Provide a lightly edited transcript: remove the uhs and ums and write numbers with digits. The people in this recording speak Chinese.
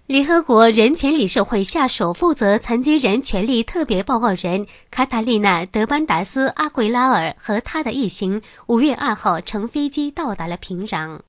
联合国人权理事会下属负责残疾人权利特别报告人卡塔利娜·德班达斯·阿圭拉尔和他的一行5月2号乘飞机到达了平壤。